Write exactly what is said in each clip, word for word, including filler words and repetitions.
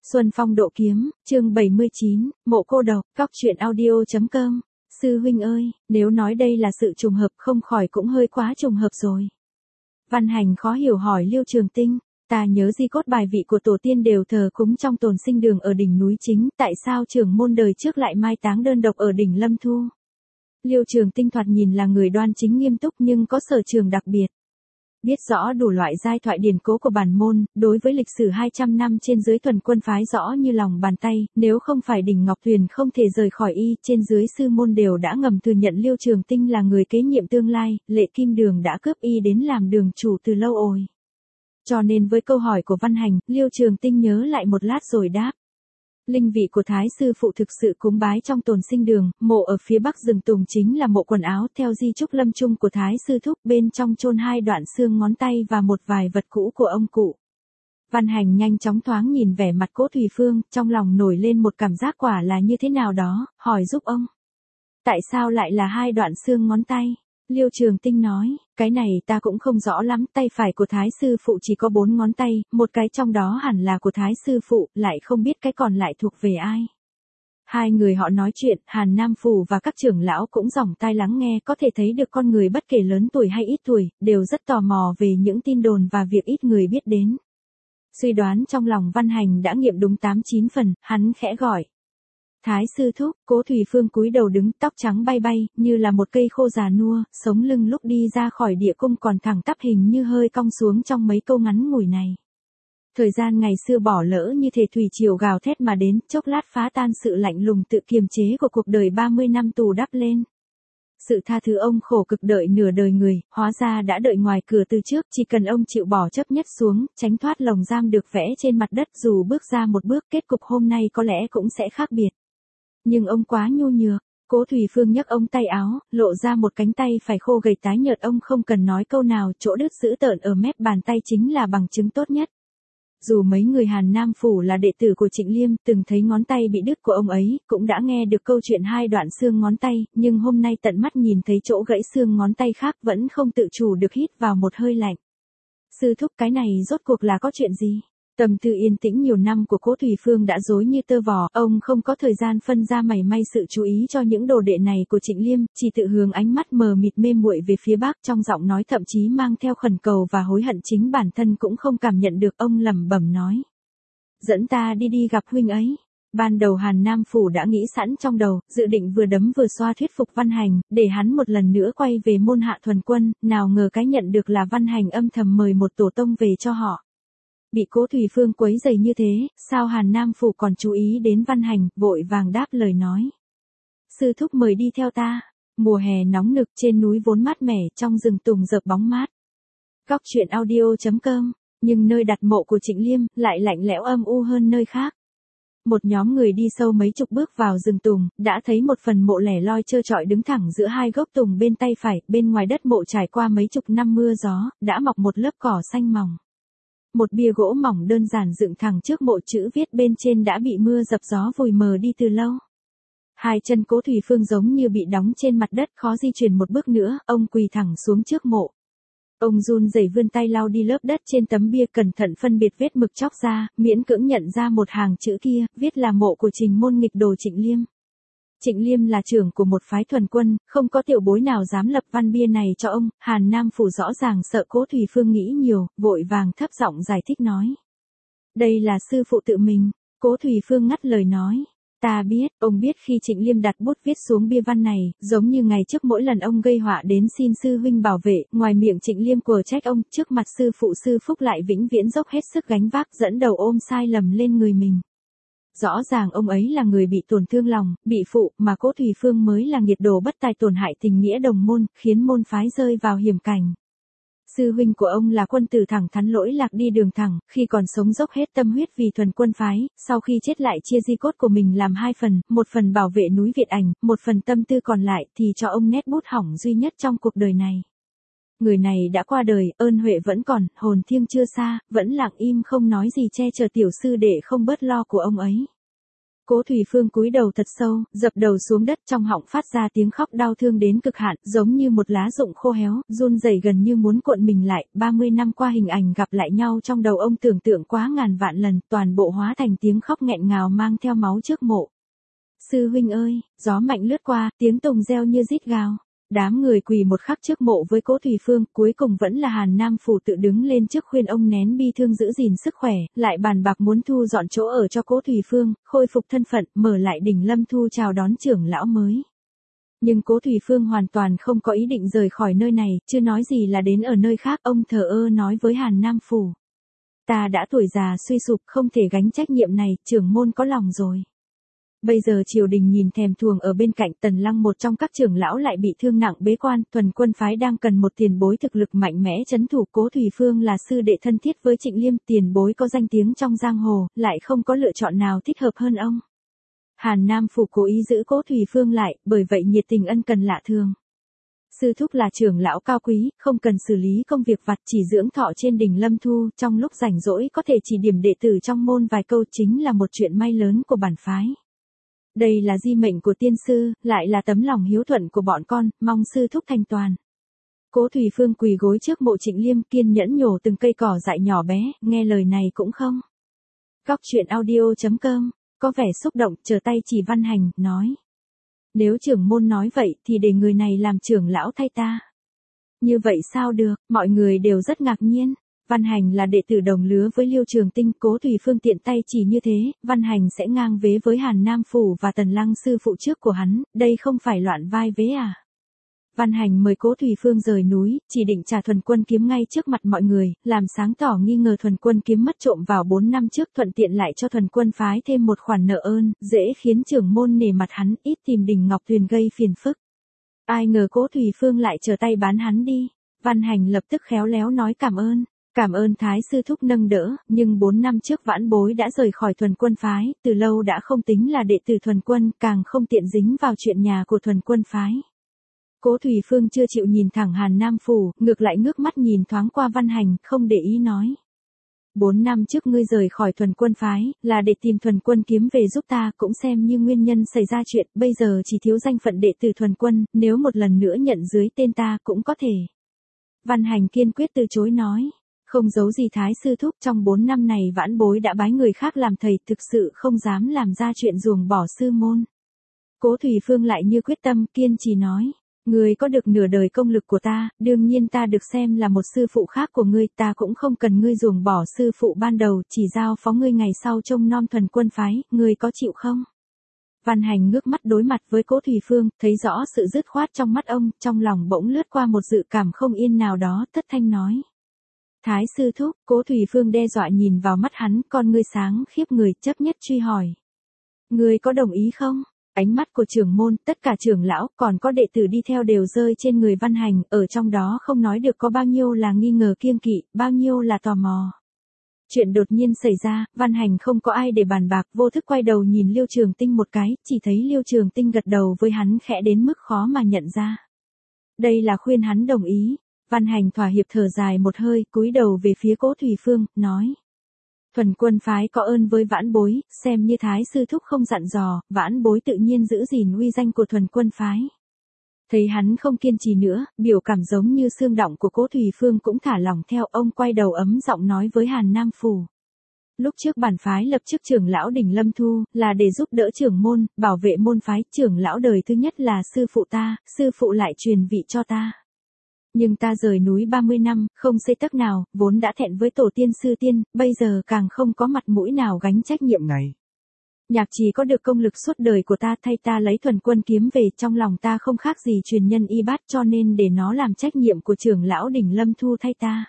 Xuân Phong Độ Kiếm, chương bảy mươi chín, Mộ Cô Độc, Cóc Truyện Audio.com. Sư huynh ơi, nếu nói đây là sự trùng hợp không khỏi cũng hơi quá trùng hợp rồi. Văn Hành khó hiểu hỏi Liêu Trường Tinh, ta nhớ di cốt bài vị của tổ tiên đều thờ cúng trong tồn sinh đường ở đỉnh núi chính, tại sao trưởng môn đời trước lại mai táng đơn độc ở đỉnh Lâm Thu? Liêu Trường Tinh thoạt nhìn là người đoan chính nghiêm túc nhưng có sở trường đặc biệt. Biết rõ đủ loại giai thoại điển cố của bản môn, đối với lịch sử hai trăm năm trên dưới thuần quân phái rõ như lòng bàn tay, nếu không phải đỉnh Ngọc Tuyền không thể rời khỏi y, trên dưới sư môn đều đã ngầm thừa nhận Liêu Trường Tinh là người kế nhiệm tương lai, Lệ Kim Đường đã cướp y đến làm đường chủ từ lâu rồi. Cho nên với câu hỏi của Văn Hành, Liêu Trường Tinh nhớ lại một lát rồi đáp. Linh vị của Thái sư phụ thực sự cúng bái trong tồn sinh đường, mộ ở phía bắc rừng tùng chính là mộ quần áo theo di chúc lâm chung của Thái sư thúc, bên trong chôn hai đoạn xương ngón tay và một vài vật cũ của ông cụ. Văn Hành nhanh chóng thoáng nhìn vẻ mặt Cố Thùy Phương, trong lòng nổi lên một cảm giác quả là như thế nào đó, hỏi giúp ông. Tại sao lại là hai đoạn xương ngón tay? Liêu Trường Tinh nói, cái này ta cũng không rõ lắm, tay phải của Thái sư phụ chỉ có bốn ngón tay, một cái trong đó hẳn là của Thái sư phụ, lại không biết cái còn lại thuộc về ai. Hai người họ nói chuyện, Hàn Nam Phủ và các trưởng lão cũng dòng tai lắng nghe, có thể thấy được con người bất kể lớn tuổi hay ít tuổi, đều rất tò mò về những tin đồn và việc ít người biết đến. Suy đoán trong lòng Văn Hành đã nghiệm đúng tám chín phần, hắn khẽ gọi. Thái sư thúc, Cố Thùy Phương cúi đầu đứng, tóc trắng bay bay, như là một cây khô già nua, sống lưng lúc đi ra khỏi địa cung còn thẳng tắp hình như hơi cong xuống trong mấy câu ngắn ngủi này. Thời gian ngày xưa bỏ lỡ như thể thủy triều gào thét mà đến, chốc lát phá tan sự lạnh lùng tự kiềm chế của cuộc đời ba mươi năm tù đắp lên. Sự tha thứ ông khổ cực đợi nửa đời người, hóa ra đã đợi ngoài cửa từ trước, chỉ cần ông chịu bỏ chấp nhất xuống, tránh thoát lồng giam được vẽ trên mặt đất, dù bước ra một bước kết cục hôm nay có lẽ cũng sẽ khác biệt. Nhưng ông quá nhu nhược. Cố Thùy Phương nhấc ông tay áo, lộ ra một cánh tay phải khô gầy tái nhợt, ông không cần nói câu nào, chỗ đứt dữ tợn ở mép bàn tay chính là bằng chứng tốt nhất. Dù mấy người Hàn Nam Phủ là đệ tử của Trịnh Liêm, từng thấy ngón tay bị đứt của ông ấy, cũng đã nghe được câu chuyện hai đoạn xương ngón tay, nhưng hôm nay tận mắt nhìn thấy chỗ gãy xương ngón tay khác vẫn không tự chủ được hít vào một hơi lạnh. Sư thúc, cái này rốt cuộc là có chuyện gì? Tâm tư yên tĩnh nhiều năm của Cố Thùy Phương đã rối như tơ vò, ông không có thời gian phân ra mảy may sự chú ý cho những đồ đệ này của Trịnh Liêm, chỉ tự hướng ánh mắt mờ mịt mê muội về phía bắc, trong giọng nói thậm chí mang theo khẩn cầu và hối hận chính bản thân cũng không cảm nhận được. Ông lẩm bẩm nói. Dẫn ta đi đi gặp huynh ấy. Ban đầu Hàn Nam Phủ đã nghĩ sẵn trong đầu, dự định vừa đấm vừa xoa thuyết phục Văn Hành, để hắn một lần nữa quay về môn Hạ Thuần Quân, nào ngờ cái nhận được là Văn Hành âm thầm mời một tổ tông về cho họ. Bị Cố Thùy Phương quấy rầy như thế, sao Hàn Nam Phủ còn chú ý đến Văn Hành, vội vàng đáp lời nói. Sư thúc mời đi theo ta. Mùa hè nóng nực, trên núi vốn mát mẻ, trong rừng tùng rợp bóng mát. Cóc Truyện Audio.com. Nhưng nơi đặt mộ của Trịnh Liêm lại lạnh lẽo âm u hơn nơi khác. Một nhóm người đi sâu mấy chục bước vào rừng tùng, đã thấy một phần mộ lẻ loi trơ trọi đứng thẳng giữa hai gốc tùng bên tay phải, bên ngoài đất mộ trải qua mấy chục năm mưa gió, đã mọc một lớp cỏ xanh mỏng. Một bia gỗ mỏng đơn giản dựng thẳng trước mộ, chữ viết bên trên đã bị mưa dập gió vùi mờ đi từ lâu. Hai chân Cố Thùy Phương giống như bị đóng trên mặt đất, khó di chuyển một bước nữa, ông quỳ thẳng xuống trước mộ. Ông run rẩy vươn tay lau đi lớp đất trên tấm bia, cẩn thận phân biệt vết mực chóc ra, miễn cưỡng nhận ra một hàng chữ kia, viết là mộ của Trình môn nghịch đồ Trịnh Liêm. Trịnh Liêm là trưởng của một phái thuần quân, không có tiểu bối nào dám lập văn bia này cho ông. Hàn Nam Phủ rõ ràng sợ Cố Thùy Phương nghĩ nhiều, vội vàng thấp giọng giải thích nói. Đây là sư phụ tự mình. Cố Thùy Phương ngắt lời nói. Ta biết, ông biết khi Trịnh Liêm đặt bút viết xuống bia văn này, giống như ngày trước mỗi lần ông gây họa đến xin sư huynh bảo vệ, ngoài miệng Trịnh Liêm quở trách ông, trước mặt sư phụ sư phúc lại vĩnh viễn dốc hết sức gánh vác, dẫn đầu ôm sai lầm lên người mình. Rõ ràng ông ấy là người bị tổn thương lòng, bị phụ, mà Cố Thùy Phương mới là nghiệt đồ bất tài tổn hại tình nghĩa đồng môn, khiến môn phái rơi vào hiểm cảnh. Sư huynh của ông là quân tử thẳng thắn lỗi lạc đi đường thẳng, khi còn sống dốc hết tâm huyết vì thuần quân phái, sau khi chết lại chia di cốt của mình làm hai phần, một phần bảo vệ núi Việt Ảnh, một phần tâm tư còn lại thì cho ông nét bút hỏng duy nhất trong cuộc đời này. Người này đã qua đời, ơn huệ vẫn còn, hồn thiêng chưa xa, vẫn lặng im không nói gì che chở tiểu sư để không bớt lo của ông ấy. Cố Thủy Phương cúi đầu thật sâu, dập đầu xuống đất, trong họng phát ra tiếng khóc đau thương đến cực hạn, giống như một lá rụng khô héo, run rẩy gần như muốn cuộn mình lại. ba mươi năm qua hình ảnh gặp lại nhau trong đầu ông tưởng tượng quá ngàn vạn lần, toàn bộ hóa thành tiếng khóc nghẹn ngào mang theo máu trước mộ. Sư huynh ơi, gió mạnh lướt qua, tiếng tùng reo như rít gào. Đám người quỳ một khắc trước mộ với Cố Thủy Phương, cuối cùng vẫn là Hàn Nam Phủ tự đứng lên trước khuyên ông nén bi thương giữ gìn sức khỏe, lại bàn bạc muốn thu dọn chỗ ở cho Cố Thủy Phương, khôi phục thân phận, mở lại đỉnh Lâm Thu chào đón trưởng lão mới. Nhưng Cố Thủy Phương hoàn toàn không có ý định rời khỏi nơi này, chưa nói gì là đến ở nơi khác, ông thờ ơ nói với Hàn Nam Phủ. Ta đã tuổi già suy sụp, không thể gánh trách nhiệm này, trưởng môn có lòng rồi. Bây giờ triều đình nhìn thèm thuồng ở bên cạnh, Tần Lăng một trong các trưởng lão lại bị thương nặng bế quan, Thuần Quân phái đang cần một tiền bối thực lực mạnh mẽ trấn thủ. Cố Thủy Phương là sư đệ thân thiết với Trịnh Liêm, tiền bối có danh tiếng trong giang hồ, lại không có lựa chọn nào thích hợp hơn ông. Hàn Nam Phủ cố ý giữ Cố Thủy Phương lại, bởi vậy nhiệt tình ân cần lạ thường. Sư thúc là trưởng lão cao quý, không cần xử lý công việc vặt, chỉ dưỡng thọ trên đỉnh Lâm Thu, trong lúc rảnh rỗi có thể chỉ điểm đệ tử trong môn vài câu, chính là một chuyện may lớn của bản phái. Đây là di mệnh của tiên sư, lại là tấm lòng hiếu thuận của bọn con, mong sư thúc thành toàn. Cố Thủy Phương quỳ gối trước mộ Trịnh Liêm, kiên nhẫn nhổ từng cây cỏ dại nhỏ bé, nghe lời này cũng không. Góc truyện audio chấm com, có vẻ xúc động, chờ tay chỉ Văn Hành, nói. Nếu trưởng môn nói vậy thì để người này làm trưởng lão thay ta. Như vậy sao được, mọi người đều rất ngạc nhiên. Văn Hành là đệ tử đồng lứa với Liêu Trường Tinh, Cố Thủy Phương tiện tay chỉ như thế, Văn Hành sẽ ngang vế với Hàn Nam Phủ và Tần Lăng sư phụ trước của hắn, đây không phải loạn vai vế à. Văn Hành mời Cố Thủy Phương rời núi, chỉ định trả Thuần Quân kiếm ngay trước mặt mọi người, làm sáng tỏ nghi ngờ Thuần Quân kiếm mất trộm vào bốn năm trước, thuận tiện lại cho Thuần Quân phái thêm một khoản nợ ơn, dễ khiến trưởng môn nể mặt hắn, ít tìm Đình Ngọc Tuyền gây phiền phức. Ai ngờ Cố Thủy Phương lại trở tay bán hắn đi. Văn Hành lập tức khéo léo nói cảm ơn. Cảm ơn Thái sư thúc nâng đỡ, nhưng bốn năm trước vãn bối đã rời khỏi Thuần Quân phái, từ lâu đã không tính là đệ tử Thuần Quân, càng không tiện dính vào chuyện nhà của Thuần Quân phái. Cố Thủy Phương chưa chịu nhìn thẳng Hàn Nam Phủ, ngược lại ngước mắt nhìn thoáng qua Văn Hành, không để ý nói. Bốn năm trước ngươi rời khỏi Thuần Quân phái, là để tìm Thuần Quân kiếm về giúp ta, cũng xem như nguyên nhân xảy ra chuyện, bây giờ chỉ thiếu danh phận đệ tử Thuần Quân, nếu một lần nữa nhận dưới tên ta cũng có thể. Văn Hành kiên quyết từ chối nói. Không giấu gì Thái sư thúc, trong bốn năm này vãn bối đã bái người khác làm thầy, thực sự không dám làm ra chuyện ruồng bỏ sư môn. Cố Thủy Phương lại như quyết tâm, kiên trì nói. Ngươi có được nửa đời công lực của ta, đương nhiên ta được xem là một sư phụ khác của ngươi, ta cũng không cần ngươi ruồng bỏ sư phụ ban đầu, chỉ giao phó ngươi ngày sau trông nom Thuần Quân phái, ngươi có chịu không? Văn Hành ngước mắt đối mặt với Cố Thủy Phương, thấy rõ sự dứt khoát trong mắt ông, trong lòng bỗng lướt qua một dự cảm không yên nào đó, thất thanh nói. Thái sư thúc, Cố Thủy Phương đe dọa nhìn vào mắt hắn, con ngươi sáng khiếp người, chấp nhất truy hỏi. Ngươi có đồng ý không? Ánh mắt của trưởng môn, tất cả trưởng lão, còn có đệ tử đi theo đều rơi trên người Văn Hành, ở trong đó không nói được có bao nhiêu là nghi ngờ kiêng kỵ, bao nhiêu là tò mò. Chuyện đột nhiên xảy ra, Văn Hành không có ai để bàn bạc, vô thức quay đầu nhìn Liêu Trường Tinh một cái, chỉ thấy Liêu Trường Tinh gật đầu với hắn khẽ đến mức khó mà nhận ra. Đây là khuyên hắn đồng ý. Văn Hành thỏa hiệp thở dài một hơi, cúi đầu về phía Cố Thủy Phương, nói. Thuần Quân phái có ơn với vãn bối, xem như Thái sư thúc không dặn dò, vãn bối tự nhiên giữ gìn uy danh của Thuần Quân phái. Thấy hắn không kiên trì nữa, biểu cảm giống như xương động của Cố Thủy Phương cũng thả lỏng theo, ông quay đầu ấm giọng nói với Hàn Nam Phủ. Lúc trước bản phái lập chức trưởng lão đỉnh Lâm Thu, là để giúp đỡ trưởng môn, bảo vệ môn phái, trưởng lão đời thứ nhất là sư phụ ta, sư phụ lại truyền vị cho ta. Nhưng ta rời núi ba mươi năm, không xây tấc nào, vốn đã thẹn với tổ tiên sư tiên, bây giờ càng không có mặt mũi nào gánh trách nhiệm này. Nhạc Trì có được công lực suốt đời của ta, thay ta lấy Thuần Quân kiếm về, trong lòng ta không khác gì truyền nhân y bát, cho nên để nó làm trách nhiệm của trưởng lão đỉnh Lâm Thu thay ta.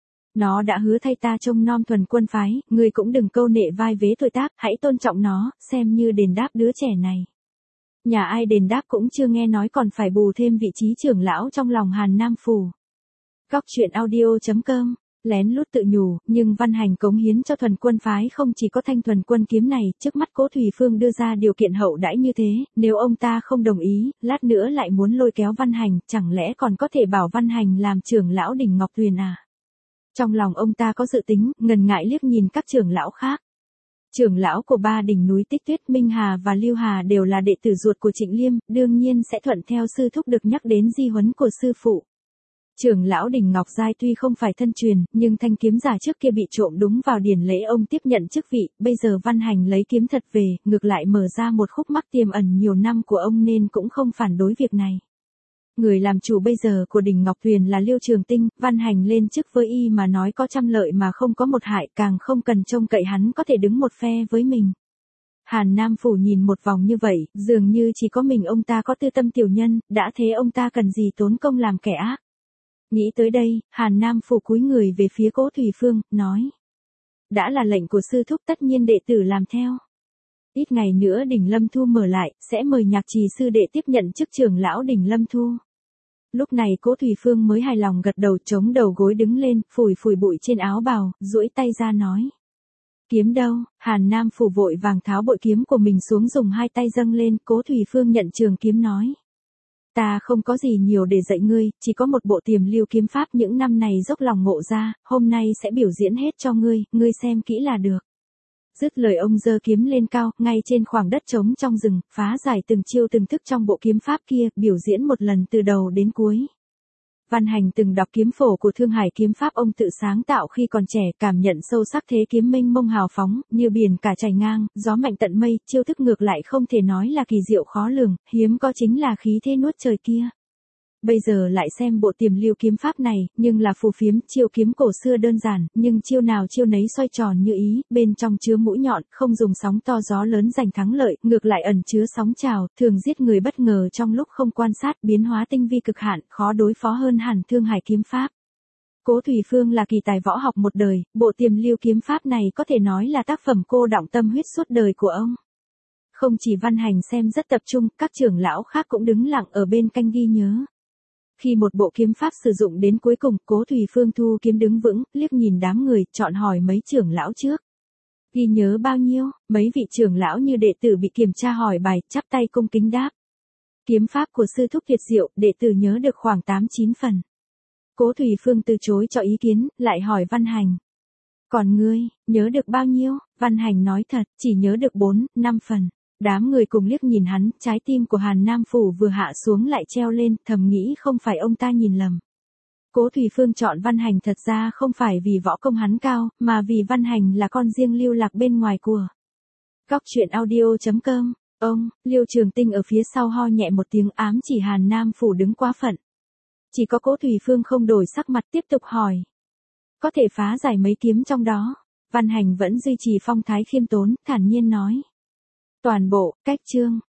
Nó đã hứa thay ta trông nom Thuần Quân phái, ngươi cũng đừng câu nệ vai vế tuổi tác, hãy tôn trọng nó, xem như đền đáp đứa trẻ này. Nhà ai đền đáp cũng chưa nghe nói, còn phải bù thêm vị trí trưởng lão trong lòng Hàn Nam Phủ. Góc truyện audio chấm com, lén lút tự nhủ, nhưng Văn Hành cống hiến cho Thuần Quân phái không chỉ có thanh Thuần Quân kiếm này, trước mắt Cố Thủy Phương đưa ra điều kiện hậu đãi như thế, nếu ông ta không đồng ý, lát nữa lại muốn lôi kéo Văn Hành, chẳng lẽ còn có thể bảo Văn Hành làm trưởng lão đỉnh Ngọc Tuyền à? Trong lòng ông ta có dự tính, ngần ngại liếc nhìn các trưởng lão khác. Trưởng lão của ba đỉnh núi Tích Tuyết, Minh Hà và Lưu Hà đều là đệ tử ruột của Trịnh Liêm, đương nhiên sẽ thuận theo sư thúc được nhắc đến di huấn của sư phụ. Trưởng lão đỉnh Ngọc Giai tuy không phải thân truyền, nhưng thanh kiếm giả trước kia bị trộm đúng vào điển lễ ông tiếp nhận chức vị, bây giờ Văn Hành lấy kiếm thật về, ngược lại mở ra một khúc mắc tiềm ẩn nhiều năm của ông nên cũng không phản đối việc này. Người làm chủ bây giờ của đỉnh Ngọc Tuyền là Liêu Trường Tinh, Văn Hành lên chức với y mà nói có trăm lợi mà không có một hại, càng không cần trông cậy hắn có thể đứng một phe với mình. Hàn Nam Phủ nhìn một vòng như vậy, dường như chỉ có mình ông ta có tư tâm tiểu nhân, đã thế ông ta cần gì tốn công làm kẻ ác. Nghĩ tới đây, Hàn Nam Phủ cúi người về phía Cố Thủy Phương, nói. Đã là lệnh của sư thúc tất nhiên đệ tử làm theo. Ít ngày nữa đỉnh Lâm Thu mở lại, sẽ mời Nhạc Trì sư đệ tiếp nhận chức trưởng lão đỉnh Lâm Thu. Lúc này Cố Thủy Phương mới hài lòng gật đầu, chống đầu gối đứng lên, phủi phủi bụi trên áo bào, duỗi tay ra nói. Kiếm đâu? Hàn Nam Phủ vội vàng tháo bội kiếm của mình xuống, dùng hai tay dâng lên. Cố Thủy Phương nhận trường kiếm nói. Ta không có gì nhiều để dạy ngươi, chỉ có một bộ tiềm lưu kiếm pháp những năm này dốc lòng ngộ ra, hôm nay sẽ biểu diễn hết cho ngươi, ngươi xem kỹ là được. Dứt lời ông giơ kiếm lên cao, ngay trên khoảng đất trống trong rừng, phá giải từng chiêu từng thức trong bộ kiếm pháp kia, biểu diễn một lần từ đầu đến cuối. Văn Hành từng đọc kiếm phổ của Thương Hải kiếm pháp ông tự sáng tạo khi còn trẻ, cảm nhận sâu sắc thế kiếm mênh mông hào phóng, như biển cả chảy ngang, gió mạnh tận mây, chiêu thức ngược lại không thể nói là kỳ diệu khó lường, hiếm có chính là khí thế nuốt trời kia. Bây giờ lại xem bộ tiềm lưu kiếm pháp này, nhưng là phù phiếm, chiêu kiếm cổ xưa đơn giản, nhưng chiêu nào chiêu nấy xoay tròn như ý, bên trong chứa mũi nhọn, không dùng sóng to gió lớn giành thắng lợi, ngược lại ẩn chứa sóng trào, thường giết người bất ngờ trong lúc không quan sát, biến hóa tinh vi cực hạn, khó đối phó hơn hẳn Thương Hải kiếm pháp. Cố Thủy Phương là kỳ tài võ học một đời, bộ tiềm lưu kiếm pháp này có thể nói là tác phẩm cô đọng tâm huyết suốt đời của ông. Không chỉ Văn Hành xem rất tập trung, các trưởng lão khác cũng đứng lặng ở bên canh ghi nhớ. Khi một bộ kiếm pháp sử dụng đến cuối cùng, Cố Thủy Phương thu kiếm đứng vững, liếc nhìn đám người, chọn hỏi mấy trưởng lão trước. Ghi nhớ bao nhiêu? Mấy vị trưởng lão như đệ tử bị kiểm tra hỏi bài, chắp tay cung kính đáp. Kiếm pháp của sư thúc tuyệt diệu, đệ tử nhớ được khoảng tám chín phần. Cố Thủy Phương từ chối cho ý kiến, lại hỏi Văn Hành. Còn ngươi, nhớ được bao nhiêu? Văn Hành nói thật, chỉ nhớ được bốn, năm phần. Đám người cùng liếc nhìn hắn, trái tim của Hàn Nam Phủ vừa hạ xuống lại treo lên, thầm nghĩ không phải ông ta nhìn lầm. Cố Thủy Phương chọn Văn Hành thật ra không phải vì võ công hắn cao, mà vì Văn Hành là con riêng lưu lạc bên ngoài của. Góc truyện audio chấm com. Ông, Liêu Trường Tinh ở phía sau ho nhẹ một tiếng, ám chỉ Hàn Nam Phủ đứng quá phận. Chỉ có Cố Thủy Phương không đổi sắc mặt, tiếp tục hỏi. Có thể phá giải mấy kiếm trong đó? Văn Hành vẫn duy trì phong thái khiêm tốn, thản nhiên nói. Toàn bộ, cách chương,